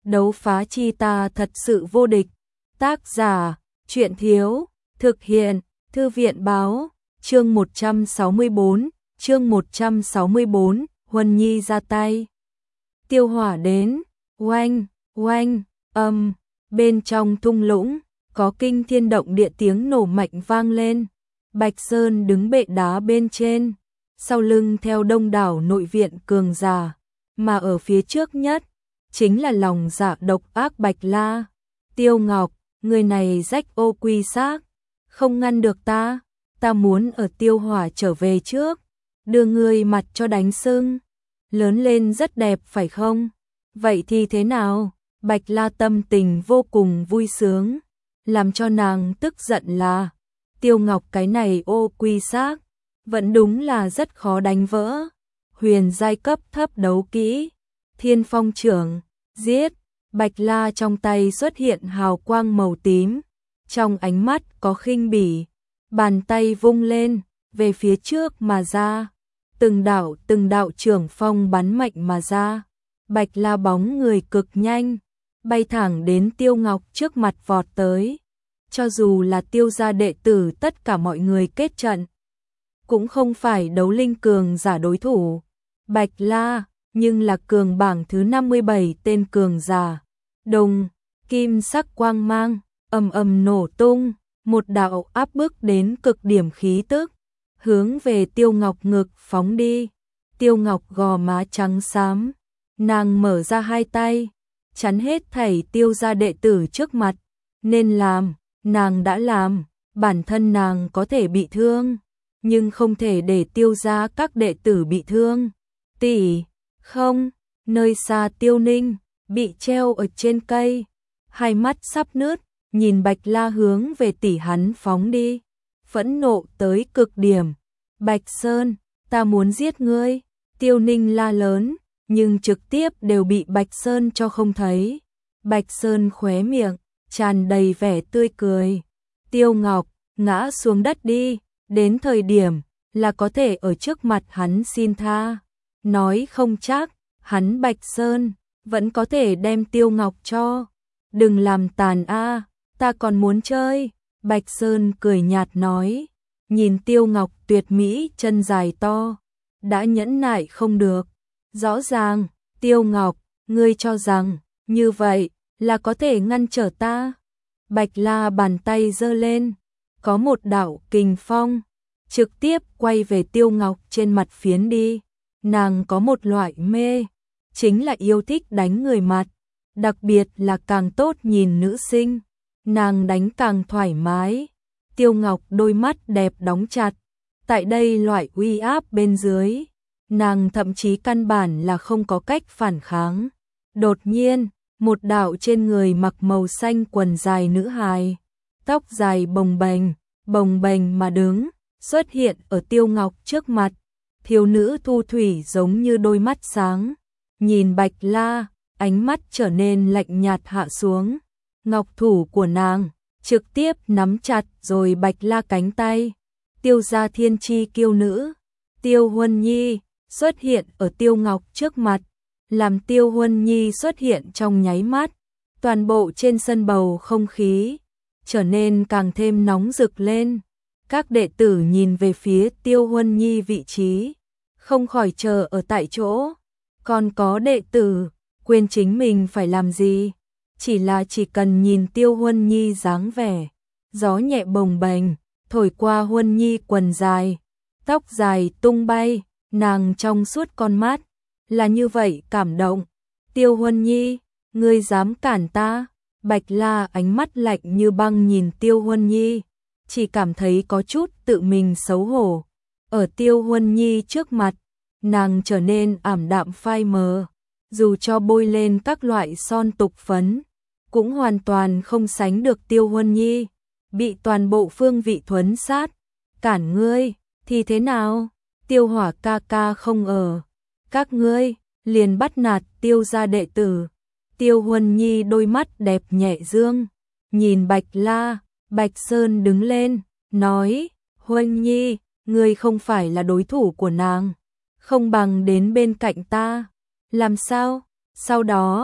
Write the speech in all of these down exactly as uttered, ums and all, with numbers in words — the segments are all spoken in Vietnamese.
đấu phá chi ta thật sự vô địch. Tác giả, truyện thiếu, thực hiện, thư viện báo, chương một trăm sáu mươi bốn, chương một trăm sáu mươi bốn, Huân Nhi ra tay. Tiêu Hỏa đến, oanh, oanh, âm, bên trong thung lũng, có kinh thiên động địa tiếng nổ mạnh vang lên. Bạch Sơn đứng bệ đá bên trên, sau lưng theo đông đảo nội viện cường giả, mà ở phía trước nhất, chính là lòng dạ độc ác Bạch La. Tiêu Ngọc, người này rách ô quy xác, không ngăn được ta, ta muốn ở Tiêu Hỏa trở về trước, đưa ngươi mặt cho đánh sưng. Lớn lên rất đẹp phải không? Vậy thì thế nào? Bạch La tâm tình vô cùng vui sướng, làm cho nàng tức giận là Tiêu Ngọc cái này ô quy xác, vẫn đúng là rất khó đánh vỡ. Huyền giai cấp thấp đấu kỹ, Thiên Phong trưởng, giết. Bạch La trong tay xuất hiện hào quang màu tím, trong ánh mắt có khinh bỉ, bàn tay vung lên, về phía trước mà ra. Từng đạo từng đạo trưởng phong bắn mạnh mà ra. Bạch La bóng người cực nhanh, bay thẳng đến Tiêu Ngọc trước mặt vọt tới. Cho dù là Tiêu gia đệ tử tất cả mọi người kết trận, cũng không phải đấu linh cường giả đối thủ. Bạch La, nhưng là cường bảng thứ năm mươi bảy tên cường giả. Đồng, kim sắc quang mang, ầm ầm nổ tung, một đạo áp bức đến cực điểm khí tức, hướng về Tiêu Ngọc ngực phóng đi. Tiêu Ngọc gò má trắng xám, nàng mở ra hai tay, chắn hết thảy Tiêu gia đệ tử trước mặt. Nên làm, nàng đã làm, bản thân nàng có thể bị thương, nhưng không thể để Tiêu gia các đệ tử bị thương. Tỷ, không, nơi xa Tiêu Ninh, bị treo ở trên cây, hai mắt sắp nứt, nhìn Bạch La hướng về tỷ hắn phóng đi, phẫn nộ tới cực điểm. Bạch Sơn, ta muốn giết ngươi. Tiêu Ninh la lớn, nhưng trực tiếp đều bị Bạch Sơn cho không thấy. Bạch Sơn khóe miệng, tràn đầy vẻ tươi cười. Tiêu Ngọc, ngã xuống đất đi, đến thời điểm là có thể ở trước mặt hắn xin tha. Nói không chắc, hắn Bạch Sơn vẫn có thể đem Tiêu Ngọc cho. Đừng làm tàn a, ta còn muốn chơi. Bạch Sơn cười nhạt nói, nhìn Tiêu Ngọc tuyệt mỹ chân dài to, đã nhẫn nại không được. Rõ ràng, Tiêu Ngọc, ngươi cho rằng như vậy là có thể ngăn trở ta. Bạch La bàn tay giơ lên, có một đạo kình phong trực tiếp quay về Tiêu Ngọc trên mặt phiến đi. Nàng có một loại mê, chính là yêu thích đánh người mặt, đặc biệt là càng tốt nhìn nữ sinh, nàng đánh càng thoải mái. Tiêu Ngọc đôi mắt đẹp đóng chặt, tại đây loại uy áp bên dưới, nàng thậm chí căn bản là không có cách phản kháng. Đột nhiên, một đạo trên người mặc màu xanh quần dài nữ hài, tóc dài bồng bềnh, bồng bềnh mà đứng, xuất hiện ở Tiêu Ngọc trước mặt. Thiếu nữ thu thủy giống như đôi mắt sáng, nhìn Bạch La, ánh mắt trở nên lạnh nhạt hạ xuống. Ngọc thủ của nàng trực tiếp nắm chặt rồi Bạch La cánh tay. Tiêu gia thiên chi kiêu nữ, Tiêu Huân Nhi xuất hiện ở Tiêu Ngọc trước mặt, làm Tiêu Huân Nhi xuất hiện trong nháy mắt, toàn bộ trên sân bầu không khí trở nên càng thêm nóng rực lên. Các đệ tử nhìn về phía Tiêu Huân Nhi vị trí, không khỏi chờ ở tại chỗ. Còn có đệ tử quên chính mình phải làm gì, chỉ là chỉ cần nhìn Tiêu Huân Nhi dáng vẻ, gió nhẹ bồng bềnh thổi qua Huân Nhi quần dài, tóc dài tung bay, nàng trong suốt con mắt là như vậy cảm động. Tiêu Huân Nhi, ngươi dám cản ta? Bạch La ánh mắt lạnh như băng nhìn Tiêu Huân Nhi, chỉ cảm thấy có chút tự mình xấu hổ. Ở Tiêu Huân Nhi trước mặt, nàng trở nên ảm đạm phai mờ, dù cho bôi lên các loại son tục phấn, cũng hoàn toàn không sánh được Tiêu Huân Nhi, bị toàn bộ phương vị thuấn sát. Cản ngươi, thì thế nào? Tiêu Hỏa ca ca không ở, các ngươi liền bắt nạt Tiêu gia đệ tử. Tiêu Huân Nhi đôi mắt đẹp nhẹ dương, nhìn Bạch La. Bạch Sơn đứng lên, nói, Huân Nhi, ngươi không phải là đối thủ của nàng, không bằng đến bên cạnh ta. Làm sao? Sau đó,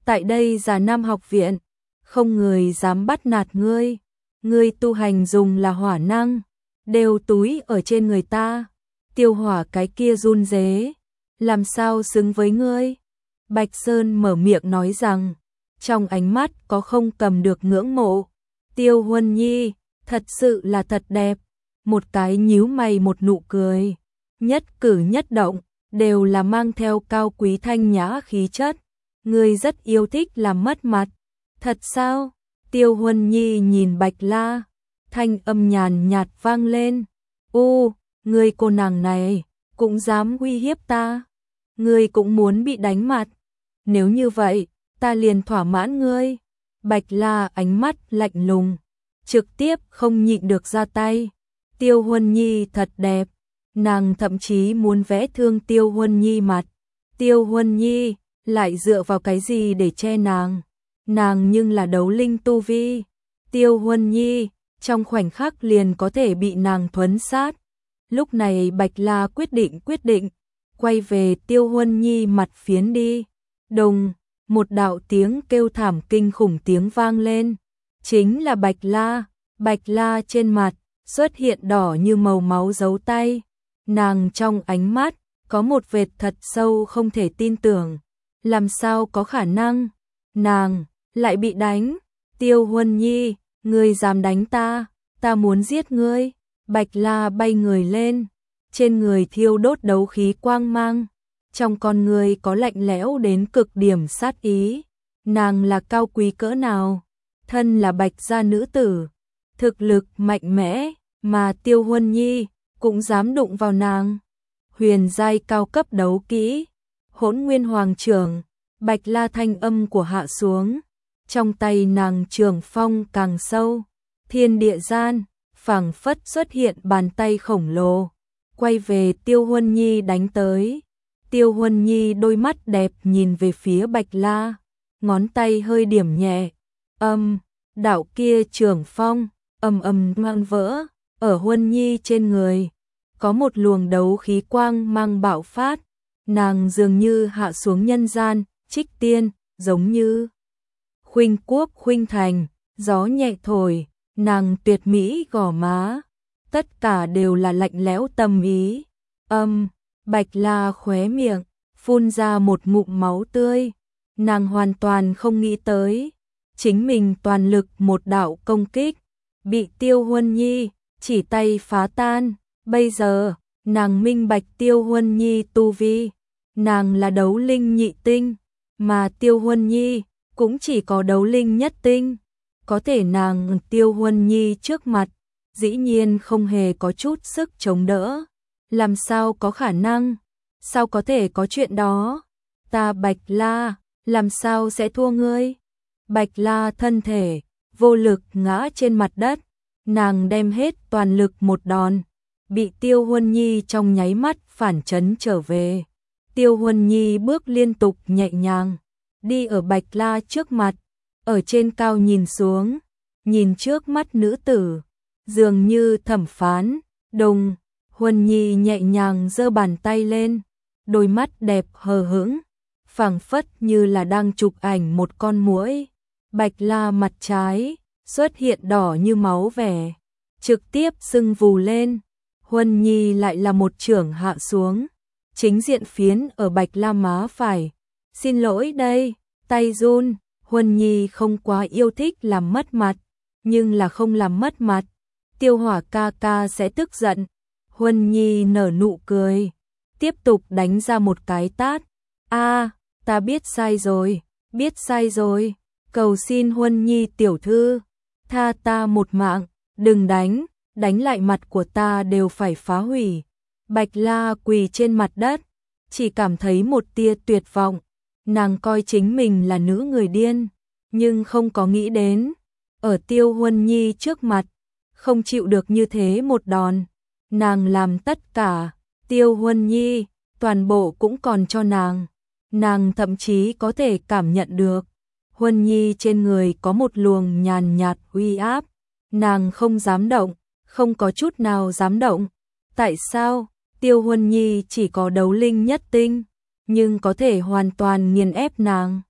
tại đây Già Nam học viện, không người dám bắt nạt ngươi, ngươi tu hành dùng là hỏa năng, đều túi ở trên người ta, tiêu hỏa cái kia run rế, làm sao xứng với ngươi? Bạch Sơn mở miệng nói rằng, trong ánh mắt có không cầm được ngưỡng mộ. Tiêu Huân Nhi, thật sự là thật đẹp, một cái nhíu mày một nụ cười, nhất cử nhất động, đều là mang theo cao quý thanh nhã khí chất, ngươi rất yêu thích làm mất mặt, thật sao? Tiêu Huân Nhi nhìn Bạch La, thanh âm nhàn nhạt vang lên, u, ngươi cô nàng này, cũng dám uy hiếp ta, ngươi cũng muốn bị đánh mặt, nếu như vậy, ta liền thỏa mãn ngươi. Bạch La ánh mắt lạnh lùng, trực tiếp không nhịn được ra tay. Tiêu Huân Nhi thật đẹp, nàng thậm chí muốn vẽ thương Tiêu Huân Nhi mặt. Tiêu Huân Nhi lại dựa vào cái gì để che nàng? Nàng nhưng là đấu linh tu vi. Tiêu Huân Nhi trong khoảnh khắc liền có thể bị nàng thuấn sát. Lúc này Bạch La quyết định quyết định, quay về Tiêu Huân Nhi mặt phiến đi. Đùng, một đạo tiếng kêu thảm kinh khủng tiếng vang lên, chính là Bạch La. Bạch La trên mặt xuất hiện đỏ như màu máu dấu tay, nàng trong ánh mắt có một vệt thật sâu không thể tin tưởng, làm sao có khả năng, nàng lại bị đánh. Tiêu Huân Nhi, ngươi dám đánh ta, ta muốn giết ngươi. Bạch La bay người lên, trên người thiêu đốt đấu khí quang mang, trong con người có lạnh lẽo đến cực điểm sát ý. Nàng là cao quý cỡ nào, thân là Bạch gia nữ tử, thực lực mạnh mẽ, mà Tiêu Huân Nhi cũng dám đụng vào nàng. Huyền giai cao cấp đấu kỹ, Hỗn Nguyên Hoàng Trưởng. Bạch La thanh âm của hạ xuống, trong tay nàng trường phong càng sâu, thiên địa gian phảng phất xuất hiện bàn tay khổng lồ, quay về Tiêu Huân Nhi đánh tới. Tiêu Huân Nhi đôi mắt đẹp nhìn về phía Bạch La, ngón tay hơi điểm nhẹ, âm, đạo kia trường phong, ầm ầm ngang vỡ, ở Huân Nhi trên người, có một luồng đấu khí quang mang bạo phát, nàng dường như hạ xuống nhân gian, trích tiên, giống như khuynh quốc khuynh thành, gió nhẹ thổi, nàng tuyệt mỹ gò má, tất cả đều là lạnh lẽo tâm ý. Âm, Bạch La khóe miệng, phun ra một ngụm máu tươi, nàng hoàn toàn không nghĩ tới, chính mình toàn lực một đạo công kích, bị Tiêu Huân Nhi chỉ tay phá tan. Bây giờ, nàng minh bạch Tiêu Huân Nhi tu vi, nàng là đấu linh nhị tinh, mà Tiêu Huân Nhi cũng chỉ có đấu linh nhất tinh, có thể nàng Tiêu Huân Nhi trước mặt, dĩ nhiên không hề có chút sức chống đỡ. Làm sao có khả năng? Sao có thể có chuyện đó? Ta Bạch La, làm sao sẽ thua ngươi? Bạch La thân thể vô lực ngã trên mặt đất, nàng đem hết toàn lực một đòn, bị Tiêu Huân Nhi trong nháy mắt phản chấn trở về. Tiêu Huân Nhi bước liên tục nhẹ nhàng, đi ở Bạch La trước mặt, ở trên cao nhìn xuống, nhìn trước mắt nữ tử, dường như thẩm phán. Đùng, Huân Nhi nhẹ nhàng giơ bàn tay lên, đôi mắt đẹp hờ hững, phảng phất như là đang chụp ảnh một con muỗi. Bạch La mặt trái xuất hiện đỏ như máu vẻ, trực tiếp sưng vù lên. Huân Nhi lại là một chưởng hạ xuống, chính diện phiến ở Bạch La má phải. Xin lỗi đây, tay run. Huân Nhi không quá yêu thích làm mất mặt, nhưng là không làm mất mặt, Tiêu Hỏa ca ca sẽ tức giận. Huân Nhi nở nụ cười, tiếp tục đánh ra một cái tát. A, ta biết sai rồi, biết sai rồi, cầu xin Huân Nhi tiểu thư, tha ta một mạng, đừng đánh, đánh lại mặt của ta đều phải phá hủy. Bạch La quỳ trên mặt đất, chỉ cảm thấy một tia tuyệt vọng, nàng coi chính mình là nữ người điên, nhưng không có nghĩ đến, ở Tiêu Huân Nhi trước mặt, không chịu được như thế một đòn. Nàng làm tất cả, Tiêu Huân Nhi, toàn bộ cũng còn cho nàng. Nàng thậm chí có thể cảm nhận được, Huân Nhi trên người có một luồng nhàn nhạt uy áp. Nàng không dám động, không có chút nào dám động. Tại sao? Tiêu Huân Nhi chỉ có đấu linh nhất tinh, nhưng có thể hoàn toàn nghiền ép nàng.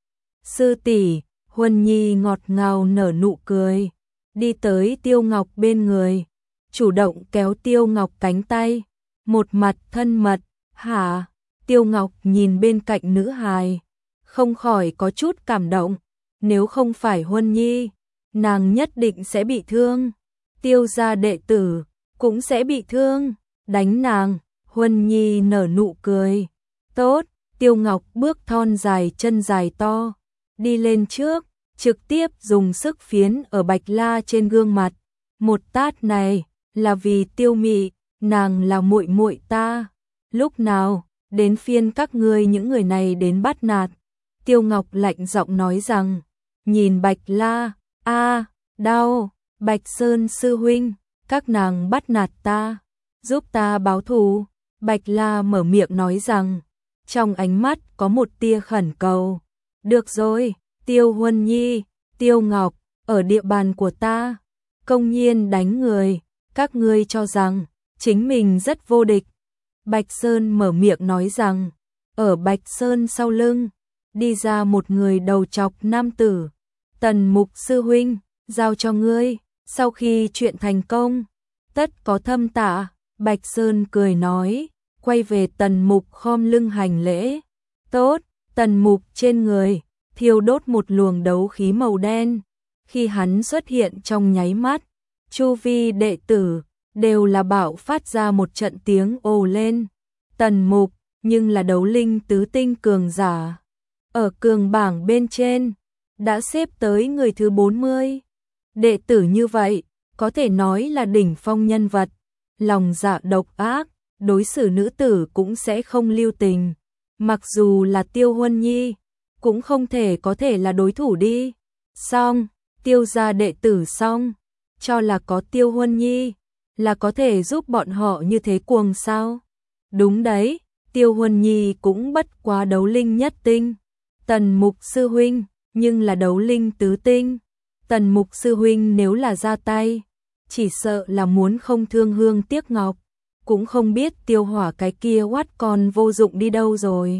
Sư tỷ, Huân Nhi ngọt ngào nở nụ cười, đi tới Tiêu Ngọc bên người, chủ động kéo Tiêu Ngọc cánh tay, một mặt thân mật. Hả? Tiêu Ngọc nhìn bên cạnh nữ hài, không khỏi có chút cảm động, nếu không phải Huân Nhi, nàng nhất định sẽ bị thương. Tiêu gia đệ tử cũng sẽ bị thương, đánh nàng. Huân Nhi nở nụ cười. Tốt. Tiêu Ngọc bước thon dài chân dài to, đi lên trước, trực tiếp dùng sức phiến ở Bạch La trên gương mặt. Một tát này là vì Tiêu Mị, nàng là muội muội ta. Lúc nào đến phiên các ngươi những người này đến bắt nạt? Tiêu Ngọc lạnh giọng nói rằng, nhìn Bạch La, a, đau. Bạch Sơn sư huynh, các nàng bắt nạt ta, giúp ta báo thù. Bạch La mở miệng nói rằng, trong ánh mắt có một tia khẩn cầu. Được rồi, Tiêu Huân Nhi, Tiêu Ngọc, ở địa bàn của ta, công nhiên đánh người, các ngươi cho rằng chính mình rất vô địch. Bạch Sơn mở miệng nói rằng, ở Bạch Sơn sau lưng, đi ra một người đầu trọc nam tử. Tần Mục sư huynh, giao cho ngươi, sau khi chuyện thành công, tất có thâm tạ. Bạch Sơn cười nói, quay về Tần Mục khom lưng hành lễ. Tốt. Tần Mục trên người thiêu đốt một luồng đấu khí màu đen, khi hắn xuất hiện trong nháy mắt, chu vi đệ tử đều là bạo phát ra một trận tiếng ồ lên. Tần Mục nhưng là đấu linh tứ tinh cường giả, ở cường bảng bên trên đã xếp tới người thứ bốn mươi. Đệ tử như vậy có thể nói là đỉnh phong nhân vật, lòng dạ độc ác, đối xử nữ tử cũng sẽ không lưu tình. Mặc dù là Tiêu Huân Nhi, cũng không thể có thể là đối thủ đi. Xong, Tiêu gia đệ tử xong, cho là có Tiêu Huân Nhi, là có thể giúp bọn họ như thế cuồng sao? Đúng đấy, Tiêu Huân Nhi cũng bất quá đấu linh nhất tinh. Tần Mục sư huynh, nhưng là đấu linh tứ tinh. Tần Mục sư huynh nếu là ra tay, chỉ sợ là muốn không thương hương tiếc ngọc. Cũng không biết Tiêu Hỏa cái kia oát con vô dụng đi đâu rồi.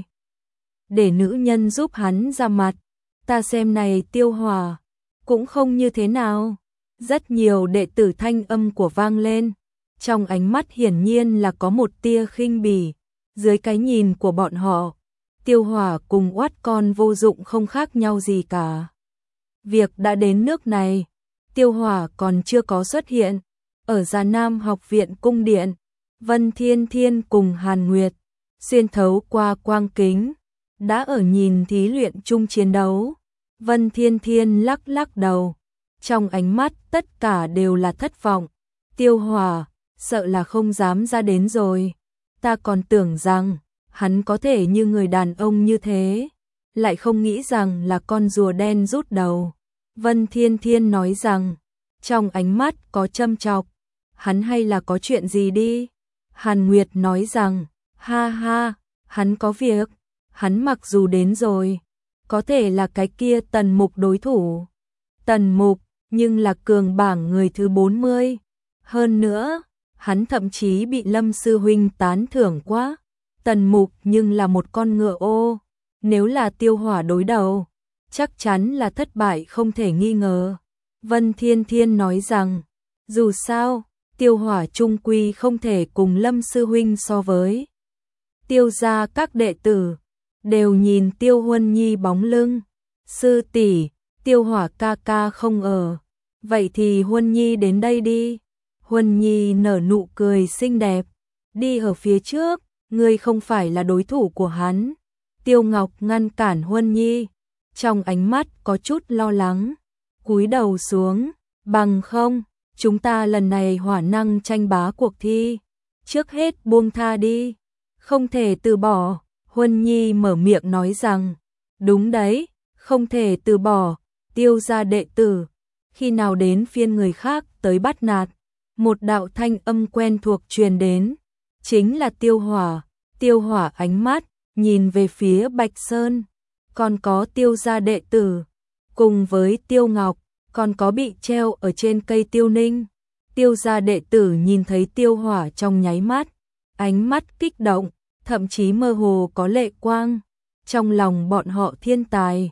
Để nữ nhân giúp hắn ra mặt, ta xem này Tiêu Hỏa cũng không như thế nào. Rất nhiều đệ tử thanh âm của vang lên, trong ánh mắt hiển nhiên là có một tia khinh bỉ. Dưới cái nhìn của bọn họ, Tiêu Hỏa cùng oát con vô dụng không khác nhau gì cả. Việc đã đến nước này, Tiêu Hỏa còn chưa có xuất hiện. Ở Già Nam học viện cung điện, Vân Thiên Thiên cùng Hàn Nguyệt xuyên thấu qua quang kính, đã ở nhìn thí luyện chung chiến đấu. Vân Thiên Thiên lắc lắc đầu, trong ánh mắt tất cả đều là thất vọng. Tiêu Hỏa, sợ là không dám ra đến rồi. Ta còn tưởng rằng hắn có thể như người đàn ông như thế, lại không nghĩ rằng là con rùa đen rút đầu. Vân Thiên Thiên nói rằng, trong ánh mắt có châm chọc, hắn hay là có chuyện gì đi. Hàn Nguyệt nói rằng, ha ha, hắn có việc, hắn mặc dù đến rồi, có thể là cái kia Tần Mục đối thủ. Tần Mục, nhưng là cường bảng người thứ bốn mươi. Hơn nữa, hắn thậm chí bị Lâm sư huynh tán thưởng quá. Tần Mục nhưng là một con ngựa ô, nếu là Tiêu Hỏa đối đầu, chắc chắn là thất bại không thể nghi ngờ. Vân Thiên Thiên nói rằng, dù sao, Tiêu Hỏa trung quy không thể cùng Lâm sư huynh so với. Tiêu gia các đệ tử đều nhìn Tiêu Huân Nhi bóng lưng. Sư tỷ, Tiêu Hỏa ca ca không ở, vậy thì Huân Nhi đến đây đi. Huân Nhi nở nụ cười xinh đẹp, đi ở phía trước, ngươi không phải là đối thủ của hắn. Tiêu Ngọc ngăn cản Huân Nhi, trong ánh mắt có chút lo lắng, cúi đầu xuống, bằng không, chúng ta lần này hỏa năng tranh bá cuộc thi, trước hết buông tha đi, không thể từ bỏ. Huân Nhi mở miệng nói rằng, đúng đấy, không thể từ bỏ. Tiêu gia đệ tử, khi nào đến phiên người khác tới bắt nạt? Một đạo thanh âm quen thuộc truyền đến, chính là Tiêu Hỏa. Tiêu Hỏa ánh mắt nhìn về phía Bạch Sơn, còn có Tiêu gia đệ tử, cùng với Tiêu Ngọc, còn có bị treo ở trên cây Tiêu Ninh. Tiêu gia đệ tử nhìn thấy Tiêu Hỏa trong nháy mắt, ánh mắt kích động, thậm chí mơ hồ có lệ quang. Trong lòng bọn họ thiên tài,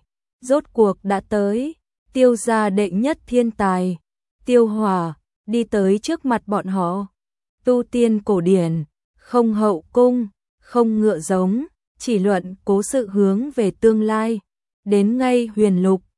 rốt cuộc đã tới, Tiêu gia đệ nhất thiên tài, Tiêu Hỏa, đi tới trước mặt bọn họ. Tu tiên cổ điển, không hậu cung, không ngựa giống, chỉ luận cố sự hướng về tương lai. Đến ngay huyền lục,